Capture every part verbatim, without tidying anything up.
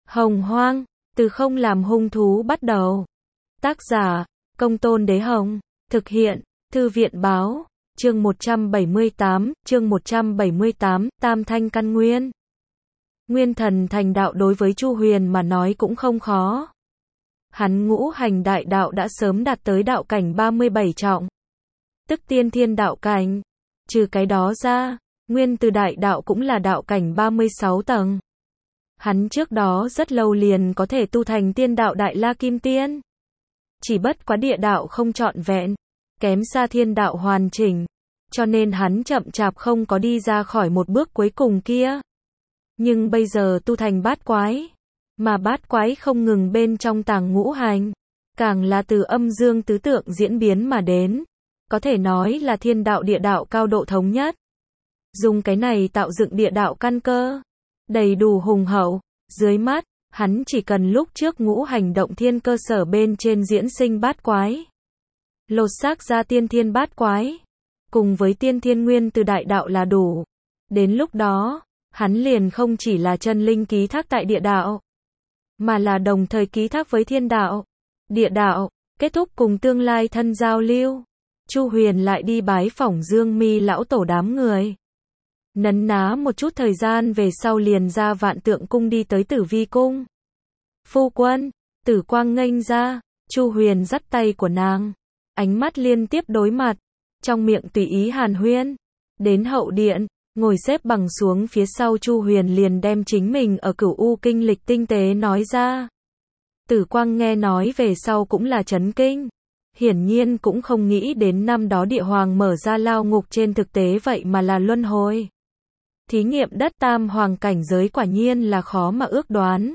Hồng Hoang, từ không làm hung thú bắt đầu. Tác giả, Công Tôn Đế Hồng. Thực hiện, Thư viện Báo. Chương một trăm bảy mươi tám, chương một trăm bảy mươi tám, Tam Thanh Căn Nguyên. Nguyên thần thành đạo đối với Chu Huyền mà nói cũng không khó. Hắn ngũ hành đại đạo đã sớm đạt tới đạo cảnh ba mươi bảy trọng. Tức tiên thiên đạo cảnh. Trừ cái đó ra, nguyên từ đại đạo cũng là đạo cảnh ba mươi sáu tầng. Hắn trước đó rất lâu liền có thể tu thành tiên đạo đại la kim tiên. Chỉ bất quá địa đạo không trọn vẹn, kém xa thiên đạo hoàn chỉnh, cho nên hắn chậm chạp không có đi ra khỏi một bước cuối cùng kia. Nhưng bây giờ tu thành bát quái, mà bát quái không ngừng bên trong tàng ngũ hành, càng là từ âm dương tứ tượng diễn biến mà đến, có thể nói là thiên đạo địa đạo cao độ thống nhất. Dùng cái này tạo dựng địa đạo căn cơ, đầy đủ hùng hậu, dưới mắt, hắn chỉ cần lúc trước ngũ hành động thiên cơ sở bên trên diễn sinh bát quái. Lột xác ra tiên thiên bát quái, cùng với tiên thiên nguyên từ đại đạo là đủ. Đến lúc đó, hắn liền không chỉ là chân linh ký thác tại địa đạo, mà là đồng thời ký thác với thiên đạo, địa đạo, kết thúc cùng tương lai thân giao lưu. Chu Huyền lại đi bái phỏng Dương Mi lão tổ đám người. Nấn ná một chút thời gian về sau liền ra Vạn Tượng cung đi tới Tử Vi cung. Phu quân, Tử Quang nghênh ra, Chu Huyền dắt tay của nàng, ánh mắt liên tiếp đối mặt, trong miệng tùy ý hàn huyên. Đến hậu điện, ngồi xếp bằng xuống phía sau Chu Huyền liền đem chính mình ở Cửu U kinh lịch tinh tế nói ra. Tử Quang nghe nói về sau cũng là chấn kinh. Hiển nhiên cũng không nghĩ đến năm đó địa hoàng mở ra lao ngục trên thực tế vậy mà là luân hồi. Thí nghiệm đất tam hoàng cảnh giới quả nhiên là khó mà ước đoán.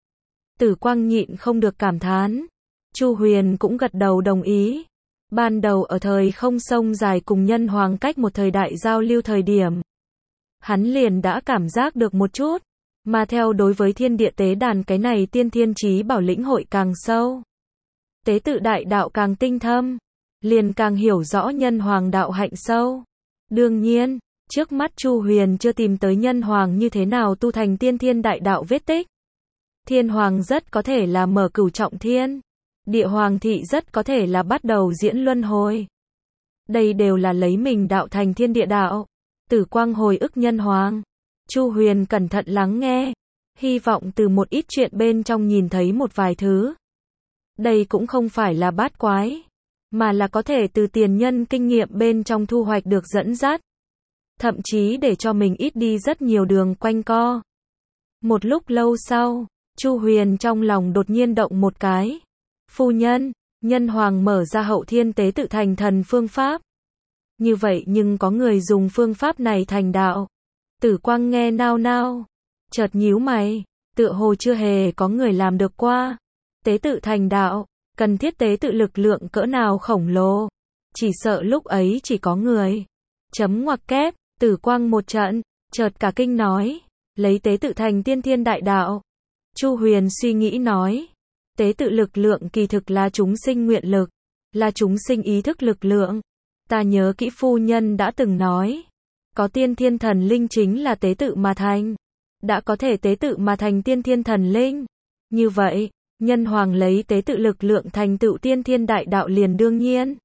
Tử Quang nhịn không được cảm thán. Chu Huyền cũng gật đầu đồng ý. Ban đầu ở thời không sông dài cùng nhân hoàng cách một thời đại giao lưu thời điểm, hắn liền đã cảm giác được một chút, mà theo đối với thiên địa tế đàn cái này tiên thiên chí bảo lĩnh hội càng sâu. Tế tự đại đạo càng tinh thâm, liền càng hiểu rõ nhân hoàng đạo hạnh sâu. Đương nhiên, trước mắt Chu Huyền chưa tìm tới nhân hoàng như thế nào tu thành tiên thiên đại đạo vết tích. Thiên hoàng rất có thể là mở cửu trọng thiên, địa hoàng thị rất có thể là bắt đầu diễn luân hồi. Đây đều là lấy mình đạo thành thiên địa đạo. Tử Quang hồi ức nhân hoàng. Chu Huyền cẩn thận lắng nghe, hy vọng từ một ít chuyện bên trong nhìn thấy một vài thứ. Đây cũng không phải là bát quái, mà là có thể từ tiền nhân kinh nghiệm bên trong thu hoạch được dẫn dắt. Thậm chí để cho mình ít đi rất nhiều đường quanh co. Một lúc lâu sau, Chu Huyền trong lòng đột nhiên động một cái. Phu nhân, nhân hoàng mở ra hậu thiên tế tự thành thần phương pháp. Như vậy nhưng có người dùng phương pháp này thành đạo. Tử Quang nghe nao nao, chợt nhíu mày, tựa hồ chưa hề có người làm được qua. Tế tự thành đạo, cần thiết tế tự lực lượng cỡ nào khổng lồ. Chỉ sợ lúc ấy chỉ có người. Chấm ngoặc kép, Tử Quang một trận, chợt cả kinh nói, lấy tế tự thành tiên thiên đại đạo. Chu Huyền suy nghĩ nói, tế tự lực lượng kỳ thực là chúng sinh nguyện lực, là chúng sinh ý thức lực lượng. Ta nhớ kỹ phu nhân đã từng nói, có tiên thiên thần linh chính là tế tự mà thành. Đã có thể tế tự mà thành tiên thiên thần linh. Như vậy, nhân hoàng lấy tế tự lực lượng thành tựu tiên thiên đại đạo liền đương nhiên.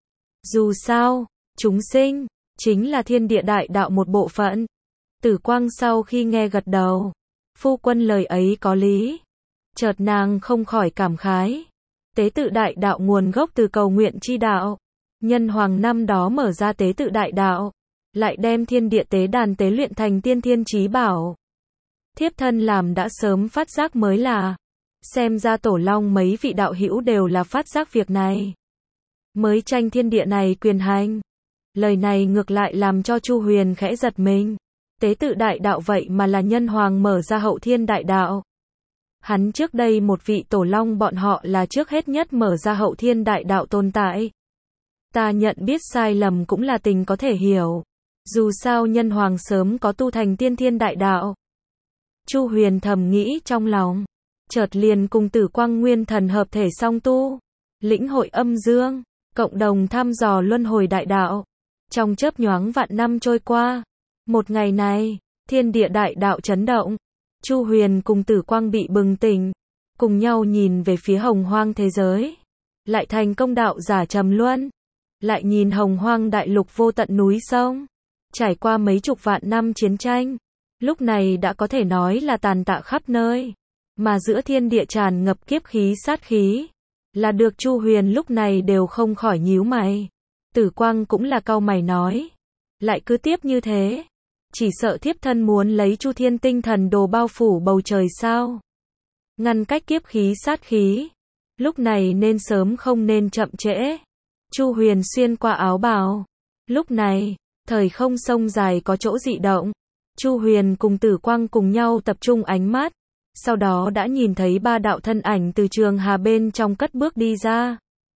Dù sao, chúng sinh, chính là thiên địa đại đạo một bộ phận. Tử Quang sau khi nghe gật đầu. Phu quân lời ấy có lý. Chợt nàng không khỏi cảm khái. Tế tự đại đạo nguồn gốc từ cầu nguyện chi đạo. Nhân hoàng năm đó mở ra tế tự đại đạo, lại đem thiên địa tế đàn tế luyện thành tiên thiên chí bảo. Thiếp thân làm đã sớm phát giác mới là. Xem ra tổ long mấy vị đạo hữu đều là phát giác việc này. Mới tranh thiên địa này quyền hành. Lời này ngược lại làm cho Chu Huyền khẽ giật mình. Tế tự đại đạo vậy mà là nhân hoàng mở ra hậu thiên đại đạo. Hắn trước đây một vị tổ long bọn họ là trước hết nhất mở ra hậu thiên đại đạo tồn tại. Ta nhận biết sai lầm cũng là tình có thể hiểu. Dù sao nhân hoàng sớm có tu thành tiên thiên đại đạo. Chu Huyền thầm nghĩ trong lòng. Chợt liền cùng Tử Quang nguyên thần hợp thể song tu. Lĩnh hội âm dương. Cộng đồng thăm dò luân hồi đại đạo. Trong chớp nhoáng vạn năm trôi qua. Một ngày này, thiên địa đại đạo chấn động. Chu Huyền cùng Tử Quang bị bừng tỉnh, cùng nhau nhìn về phía hồng hoang thế giới. Lại thành công đạo giả trầm luân. Lại nhìn hồng hoang đại lục vô tận núi sông. Trải qua mấy chục vạn năm chiến tranh. Lúc này đã có thể nói là tàn tạ khắp nơi. Mà giữa thiên địa tràn ngập kiếp khí sát khí. Là được Chu Huyền lúc này đều không khỏi nhíu mày. Tử Quang cũng là cau mày nói. Lại cứ tiếp như thế. Chỉ sợ thiếp thân muốn lấy Chu Thiên tinh thần đồ bao phủ bầu trời sao. Ngăn cách kiếp khí sát khí. Lúc này nên sớm không nên chậm trễ. Chu Huyền xuyên qua áo bào. Lúc này, thời không sông dài có chỗ dị động. Chu Huyền cùng Tử Quang cùng nhau tập trung ánh mắt. Sau đó đã nhìn thấy ba đạo thân ảnh từ trường hà bên trong cất bước đi ra.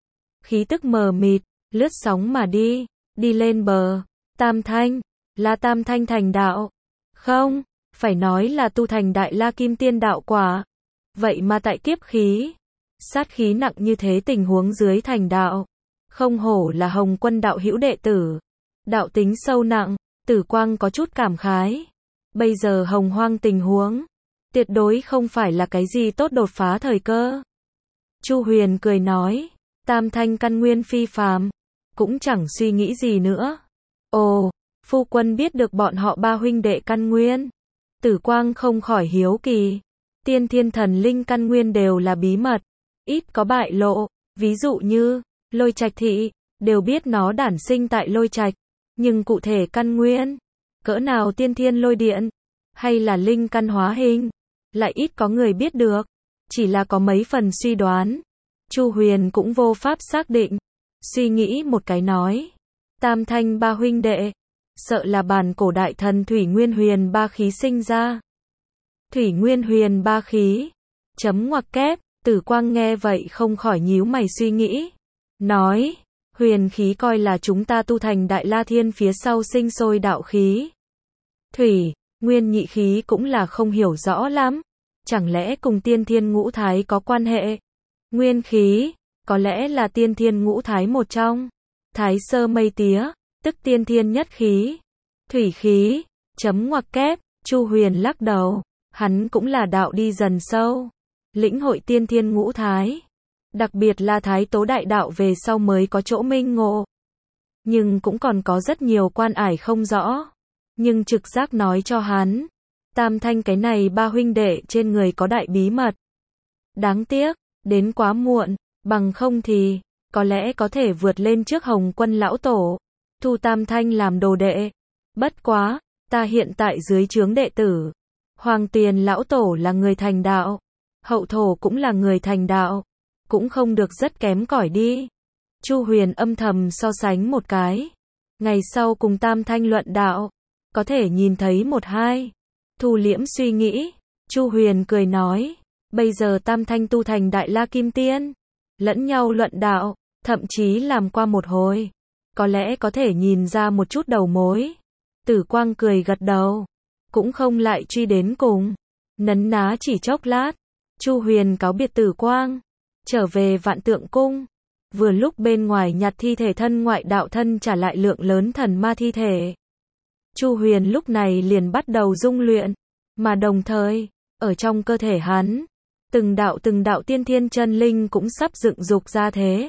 Khí tức mờ mịt, lướt sóng mà đi, đi lên bờ. Tam Thanh, là Tam Thanh thành đạo. Không, phải nói là tu thành Đại La Kim Tiên đạo quả. Vậy mà tại kiếp khí, sát khí nặng như thế tình huống dưới thành đạo. Không hổ là Hồng Quân đạo hữu đệ tử. Đạo tính sâu nặng, Tử Quang có chút cảm khái. Bây giờ hồng hoang tình huống, tuyệt đối không phải là cái gì tốt đột phá thời cơ. Chu Huyền cười nói, Tam Thanh căn nguyên phi phàm, cũng chẳng suy nghĩ gì nữa. Ồ, phu quân biết được bọn họ ba huynh đệ căn nguyên. Tử Quang không khỏi hiếu kỳ. Tiên thiên thần linh căn nguyên đều là bí mật, ít có bại lộ. Ví dụ như, Lôi Trạch thị, đều biết nó đản sinh tại Lôi Trạch. Nhưng cụ thể căn nguyên, cỡ nào tiên thiên lôi điện, hay là linh căn hóa hình, lại ít có người biết được. Chỉ là có mấy phần suy đoán. Chu Huyền cũng vô pháp xác định. Suy nghĩ một cái nói. Tam Thanh ba huynh đệ, sợ là bản cổ đại thần Thủy Nguyên Huyền ba khí sinh ra. Thủy Nguyên Huyền ba khí. Chấm ngoặc kép, Tử Quang nghe vậy không khỏi nhíu mày suy nghĩ. Nói, huyền khí coi là chúng ta tu thành Đại La Thiên phía sau sinh sôi đạo khí. Thủy, Nguyên nhị khí cũng là không hiểu rõ lắm. Chẳng lẽ cùng tiên thiên ngũ thái có quan hệ? Nguyên khí, có lẽ là tiên thiên ngũ thái một trong. Thái sơ mây tía, tức tiên thiên nhất khí. Thủy khí, chấm ngoặc kép, Chu Huyền lắc đầu. Hắn cũng là đạo đi dần sâu. Lĩnh hội tiên thiên ngũ thái. Đặc biệt là thái tố đại đạo về sau mới có chỗ minh ngộ. Nhưng cũng còn có rất nhiều quan ải không rõ. Nhưng trực giác nói cho hắn. Tam Thanh cái này ba huynh đệ trên người có đại bí mật. Đáng tiếc, đến quá muộn, bằng không thì, có lẽ có thể vượt lên trước Hồng Quân lão tổ. Thu Tam Thanh làm đồ đệ. Bất quá, ta hiện tại dưới trướng đệ tử. Hoàng Tiền lão tổ là người thành đạo. Hậu thổ cũng là người thành đạo. Cũng không được rất kém cỏi đi. Chu Huyền âm thầm so sánh một cái. Ngày sau cùng Tam Thanh luận đạo. Có thể nhìn thấy một hai. Thu liễm suy nghĩ. Chu Huyền cười nói. Bây giờ Tam Thanh tu thành Đại La Kim Tiên. Lẫn nhau luận đạo. Thậm chí làm qua một hồi. Có lẽ có thể nhìn ra một chút đầu mối. Tử Quang cười gật đầu. Cũng không lại truy đến cùng. Nấn ná chỉ chốc lát. Chu Huyền cáo biệt Tử Quang. Trở về Vạn Tượng Cung. Vừa lúc bên ngoài nhặt thi thể thân ngoại đạo thân trả lại lượng lớn thần ma thi thể. Chu Huyền lúc này liền bắt đầu dung luyện. Mà đồng thời, ở trong cơ thể hắn, từng đạo từng đạo tiên thiên chân linh cũng sắp dựng dục ra thế.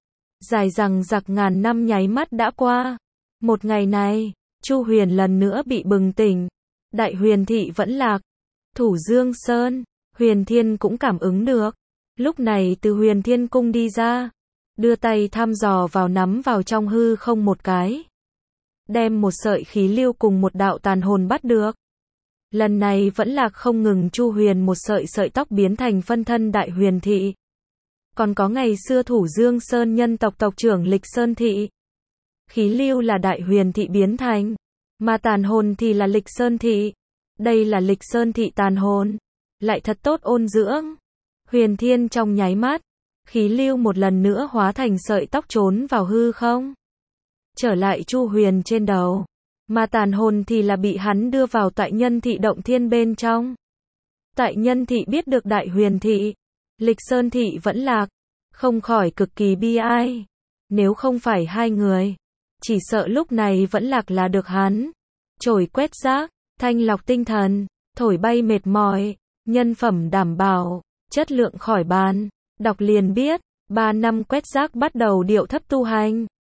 Dài rằng giặc ngàn năm nháy mắt đã qua. Một ngày này, Chu Huyền lần nữa bị bừng tỉnh. Đại Huyền thị vẫn lạc. Thủ Dương Sơn, Huyền Thiên cũng cảm ứng được. Lúc này từ Huyền Thiên Cung đi ra. Đưa tay thăm dò vào nắm vào trong hư không một cái. Đem một sợi khí lưu cùng một đạo tàn hồn bắt được. Lần này vẫn là không ngừng Chu Huyền một sợi sợi tóc biến thành phân thân Đại Huyền thị. Còn có ngày xưa Thủ Dương Sơn nhân tộc tộc trưởng Lịch Sơn thị. Khí lưu là Đại Huyền thị biến thành. Mà tàn hồn thì là Lịch Sơn thị. Đây là Lịch Sơn thị tàn hồn. Lại thật tốt ôn dưỡng. Huyền Thiên trong nháy mắt. Khí lưu một lần nữa hóa thành sợi tóc trốn vào hư không. Trở lại Chu Huyền trên đầu. Mà tàn hồn thì là bị hắn đưa vào tại nhân thị động thiên bên trong. Tại nhân thị biết được Đại Huyền thị. Lịch Sơn thị vẫn lạc. Không khỏi cực kỳ bi ai. Nếu không phải hai người. Chỉ sợ lúc này vẫn lạc là được hắn. Trổi quét rác. Thanh lọc tinh thần. thổi bay mệt mỏi, nhân phẩm đảm bảo, chất lượng khỏi bàn. Đọc liền biết, ba năm quét rác bắt đầu điệu thấp tu hành.